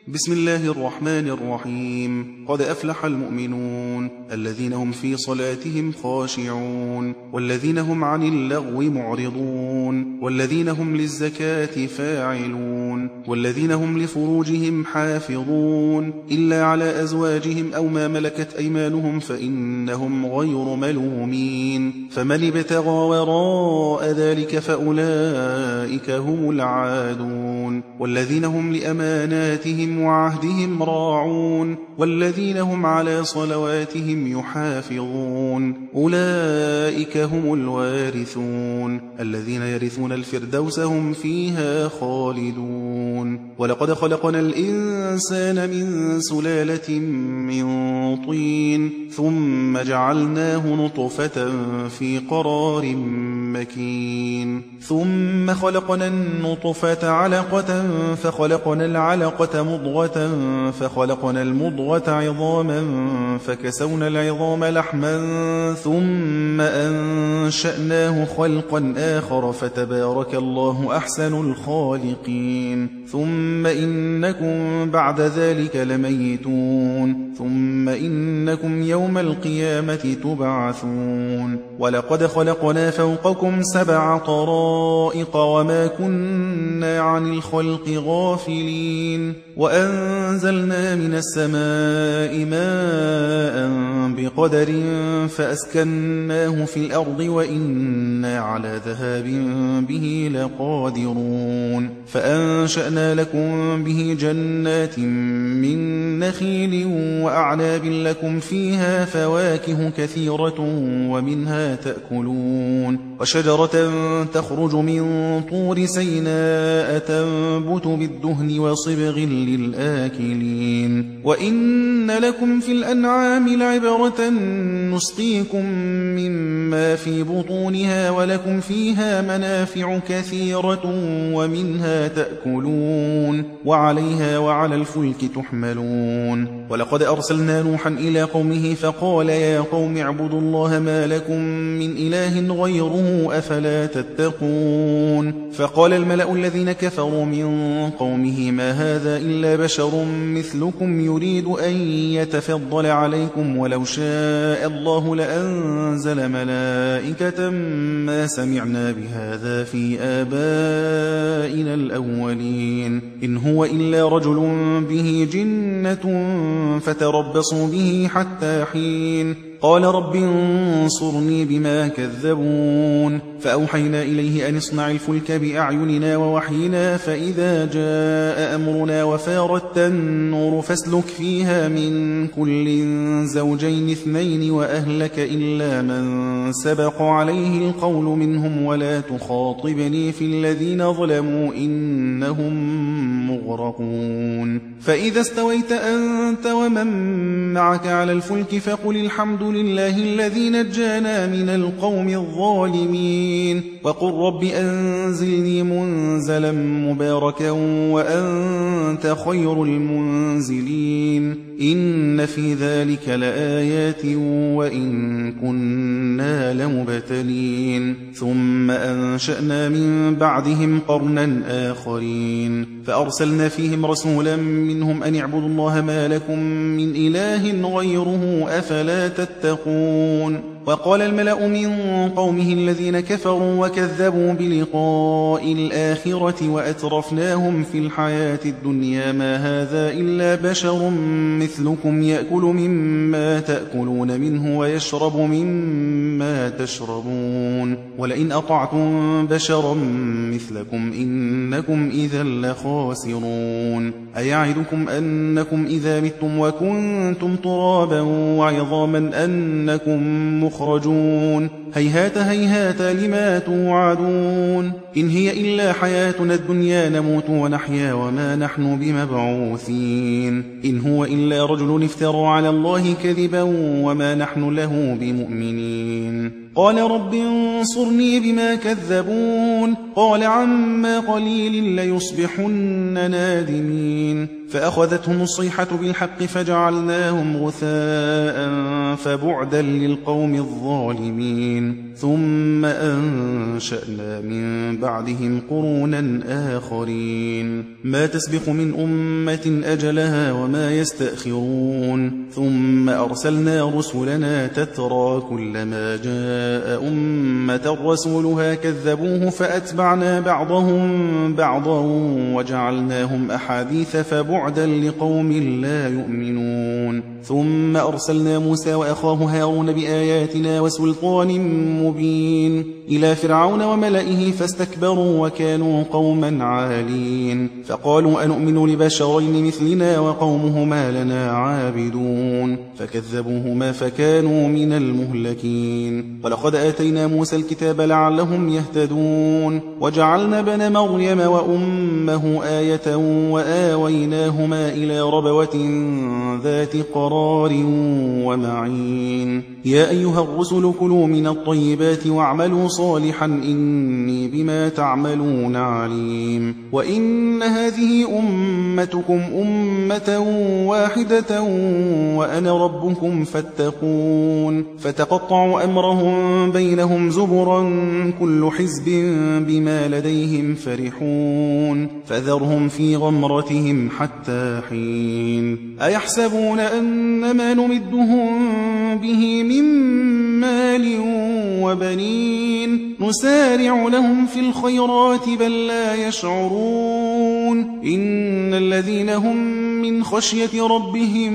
بسم الله الرحمن الرحيم. قد أفلح المؤمنون الذين هم في صلاتهم خاشعون والذين هم عن اللغو معرضون والذين هم للزكاة فاعلون والذين هم لفروجهم حافظون إلا على أزواجهم أو ما ملكت أيمانهم فإنهم غير ملومين، فمن ابتغى وراء ذلك فأولئك هم العادون. والذين هم لأماناتهم وعهدهم راعون والذين هم على صلواتهم يحافظون أولئك هم الوارثون الذين يرثون الفردوس هم فيها خالدون. ولقد خلقنا الإنسان من سلالة من طين ثم جعلناه نطفة في قرار مكين ثم خلقنا النطفة علقة فخلقنا العلقة مضغة فخلقنا المضغة عظاما فكسونا العظام لحما ثم أنشأناه خلقا آخر فتبارك الله أحسن الخالقين. ثم إنكم بعد ذلك لميتون ثم إنكم يوم القيامة تبعثون. ولقد خلقنا فوقكم 7 طرائق وما كنا عن الخلق غافلين وأنزلنا من السماء ماء بقدر فأسكناه في الأرض وإنا على ذهاب به لقادرون. فأنشأنا لكم به جنات من نخيل وأعناب لكم فيها فواكه كثيرة ومنها تأكلون وشجرة تخرج من طور سيناء تنبت بالدهن وصبغ للآكلين. وإن لكم في الأنعام لعبرة نسقيكم مما في بطونها ولكم فيها منافع كثيرة ومنها تأكلون وعليها وعلى الفلك تحملون. ولقد أرسلنا نوحا إلى قومه فقال يا قوم اعبدوا الله ما لكم من إله غيره أفلا تتقون. فقال الملأ الذين كفروا من قومه ما هذا إلا بشر مثلكم يريد أن يتفضل عليكم ولو شاء الله لأنزل ملائكة ما سمعنا بهذا في آبائنا الأولين إن هو إلا رجل به جنة فتربصوا به حتى حين. قال رب انصرني بما كذبون. فأوحينا إليه أن اصنع الفلك بأعيننا ووحينا فإذا جاء أمرنا وفارت النور فاسلك فيها من كل زوجين 2 وأهلك إلا من سبق عليه القول منهم ولا تخاطبني في الذين ظلموا إنهم مغرقون. فإذا استويت أنت ومن معك على الفلك فقل الحمد لله الذي نجانا من القوم الظالمين وقل رب أنزلني منزلا مباركا وأنت خير المنزلين. إن في ذلك لآيات وإن كنا لمبتلين. ثم أنشأنا من بعدهم قرنا آخرين فأرسلنا فيهم رسولا منهم أن اعبدوا الله ما لكم من إله غيره أفلا تتقون. وقال الملأ من قومه الذين كفروا وكذبوا بلقاء الآخرة وأترفناهم في الحياة الدنيا ما هذا إلا بشر مثلكم يأكل مما تأكلون منه ويشرب مما تشربون ولئن أطعتم بشرا مثلكم إنكم إذا لخاسرون. أيعدكم أنكم إذا متم وكنتم ترابا وعظاما أنكم مخرجون هيهات هيهات لما توعدون. إن هي إلا حياتنا الدنيا نموت ونحيا وما نحن بمبعوثين. إن هو إلا رجل افترى على الله كذبا وما نحن له بمؤمنين. قال رب انصرني بما كذبون. قال عما قليل ليصبحن نادمين. فأخذتهم الصيحة بالحق فجعلناهم غثاء فبعدا للقوم الظالمين ثم أنشأنا من بعدهم قرونا آخرين ما تسبق من أمة أجلها وما يستأخرون ثم أرسلنا رسلنا تترى كلما جاء أمة رسولها كذبوه فأتبعنا بعضهم بعضا وجعلناهم أحاديث فبعدا لقوم لا يؤمنون ثم أرسلنا موسى وأخاه هارون بآياتنا وسلطان مبين إلى فرعون وملئه فاستكبروا وكانوا قوما عالين فقالوا أنؤمن لبشرين مثلنا وقومهما لنا عابدون فكذبوهما فكانوا من المهلكين ولقد آتينا موسى الكتاب لعلهم يهتدون وجعلنا بن مريم وأمه آية وآويناهما إلى ربوة ذات قرار ومعين يا أيها الرسل كلوا من الطيبات واعملوا صالحا إني بما تعملون عليم وإن هذه أمتكم أمة واحدة وأنا ربكم فاتقون فتقطعوا أمرهم بينهم زبرا كل حزب بما لديهم فرحون فذرهم في غمرتهم حتى حين أيحسبون أنما نمدهم به من مال وبنين نسارع لهم في الخيرات بل لا يشعرون إن الذين هم من خشية ربهم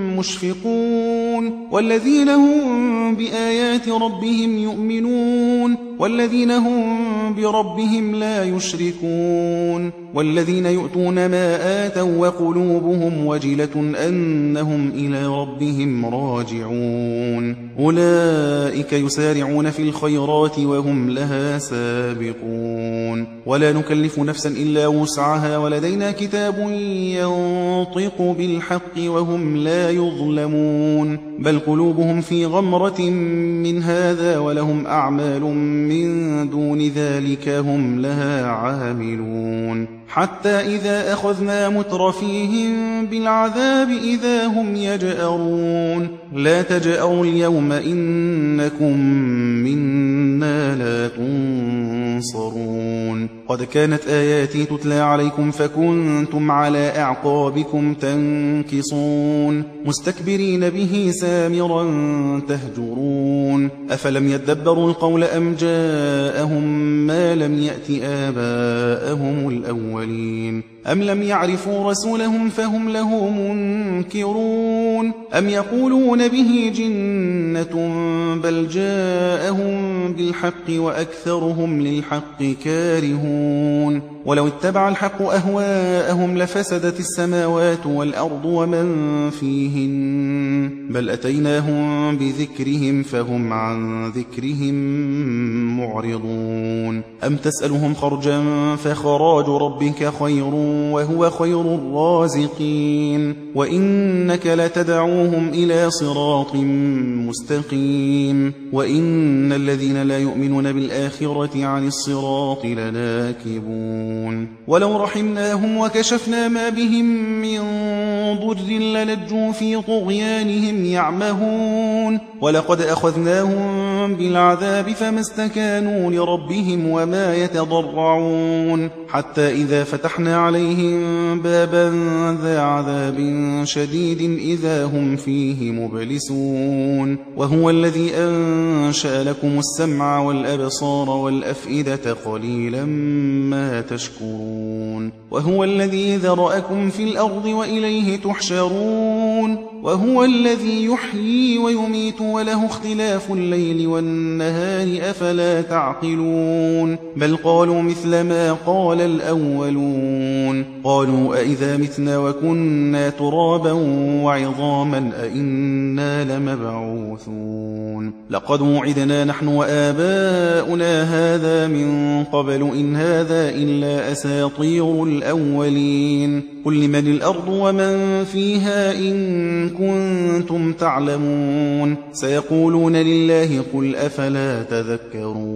مشفقون والذين هم بآيات ربهم يؤمنون والذين هم بربهم لا يشركون والذين يؤتون ما آتوا وقلوبهم وجلة أنهم إلى ربهم راجعون أولئك يسارعون في الخيرات وهم لها سابقون ولا نكلف نفسا إلا وسعها ولدينا كتاب ينطق بالحق وهم لا يظلمون بل قلوبهم في غمرة من هذا ولهم أعمال من دون ذلك هم لها عاملون حتى إذا أخذنا مترفيهم بالعذاب إذا هم يجأرون لا تجأروا اليوم إنكم منا لا تنصرون قد كانت آياتي تتلى عليكم فكنتم على أعقابكم تنكصون مستكبرين به سامرا تهجرون أفلم يدبروا القول أم جاءهم ما لم يأت آباءهم الأولين أم لم يعرفوا رسولهم فهم له منكرون أم يقولون به جنة بل جاءهم بالحق وأكثرهم للحق كارهون ولو اتبع الحق أهواءهم لفسدت السماوات والأرض ومن فيهن بل أتيناهم بذكرهم فهم عن ذكرهم معرضون أم تسألهم خرجا فخراج ربك خير وهو خير الرازقين وإنك لتدعوهم إلى صراط مستقيم وإن الذين لا يؤمنون بالآخرة عن الصراط لناكبون ولو رحمناهم وكشفنا ما بهم من ضر للجوا في طغيانهم يعمهون ولقد أخذناهم بالعذاب فما استكانوا لربهم وما يتضرعون حتى إذا فتحنا عليهم بابا ذا عذاب شديد إذا هم فيه مبلسون وهو الذي أنشأ لكم السمع والأبصار والأفئدة قليلا ما تشكرون وهو الذي ذرأكم في الأرض وإليه تحشرون وهو الذي يحيي ويميت وله اختلاف الليل والنهار أفلا تعقلون بل قالوا مثل ما قال الأولون قالوا أئذا متنا وكنا ترابا وعظاما أئنا لمبعوثون لقد وعدنا نحن وآباؤنا هذا من قبل إن هذا إلا أساطير الأولين قل لمن الأرض ومن فيها إن كنتم تعلمون سيقولون لله قل أفلا تذكرون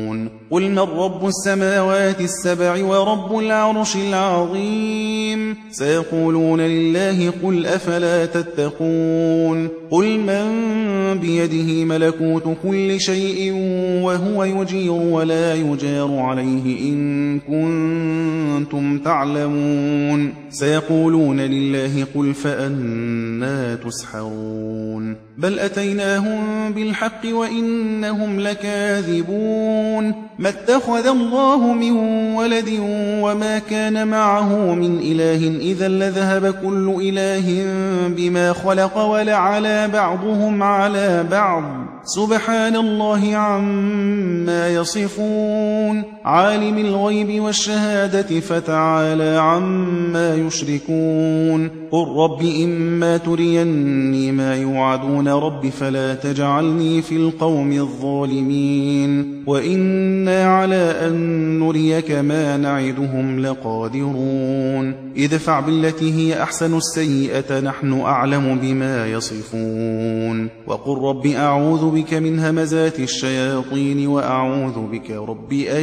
قل من رب السماوات السبع ورب العرش العظيم سيقولون لله قل أفلا تتقون قل من بيده ملكوت كل شيء وهو يجير ولا يجار عليه إن كنتم تعلمون سيقولون لله قل فأنى تسحرون بل أتيناهم بالحق وإنهم لكاذبون ما اتخذ الله من ولد وما كان معه من إله إذا لذهب كل إله بما خلق ولعلى بعضهم على بعض سبحان الله عما يصفون عالم الغيب والشهادة فتعالى عما يشركون قل رب إما تريني ما يوعدون رب فلا تجعلني في القوم الظالمين وإنا على أن نريك ما نعدهم لقادرون ادفع بالتي هي أحسن السيئة نحن أعلم بما يصفون وقل رب أعوذ بك من همزات الشياطين وأعوذ بك رب أن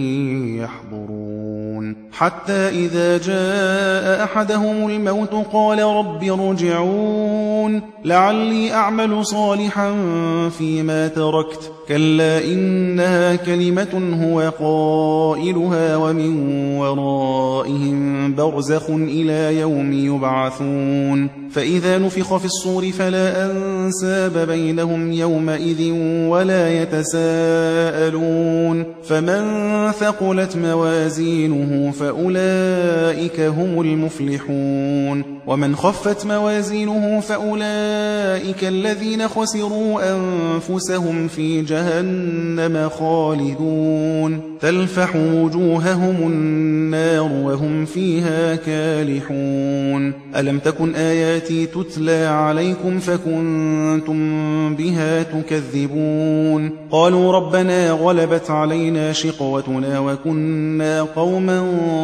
يحضرون حتى إذا جاء أحدهم الموت قال رب ارجعون لعلي أعمل صالحا فيما تركت كلا إنها كلمة هو قائلها ومن ورائهم برزخ إلى يوم يبعثون فإذا نفخ في الصور فلا أنساب بينهم يومئذ ولا يتساءلون فمن ثقلت موازينه فأولئك هم المفلحون ومن خفت موازينه فأولئك الذين خسروا أنفسهم في جهنم خالدون تلفح وجوههم النار وهم فيها كالحون ألم تكن آياتي تتلى عليكم فكنتم بها تكذبون قالوا ربنا غلبت علينا شقوتنا وكنا قوما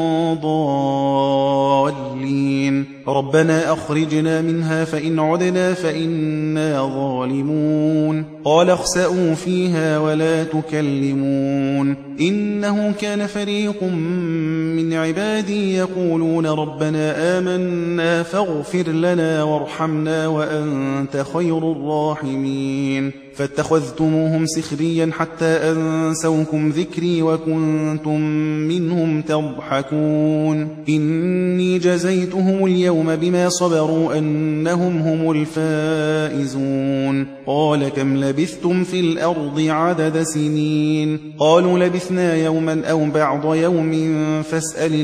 ضالين ربنا أخرجنا منها فإن عدنا فإنا ظالمون قال اخسئوا فيها ولا تكلمون إنه كان فريق من عبادي يقولون ربنا آمنا فاغفر لنا وارحمنا وأنت خير الراحمين فاتخذتموهم سخريا حتى أنسوكم ذكري وكنتم منهم تضحكون إني جزيتهم اليوم بما صبروا أنهم هم الفائزون قال كم لبثتم في الأرض عدد سنين قالوا لبثنا يوما أو بعض يوم فاسأل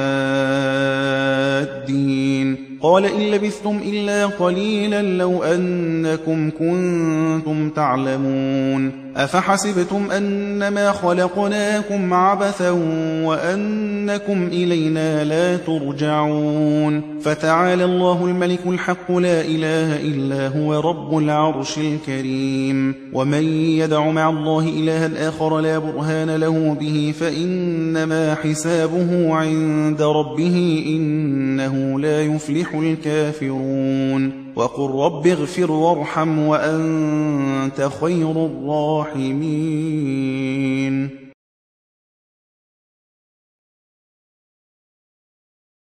العادين قال إن لبثتم إلا قليلا لو أنكم كنتم تعلمون أفحسبتم أنما خلقناكم عبثا وأنكم إلينا لا ترجعون فتعالى الله الملك الحق لا إله إلا هو رب العرش الكريم ومن يدع مع الله إلها آخر لا برهان له به فإنما حسابه عند ربه إنه لا يفلح الكافرون وقل رب اغفر وارحم وأنت خير الراحمين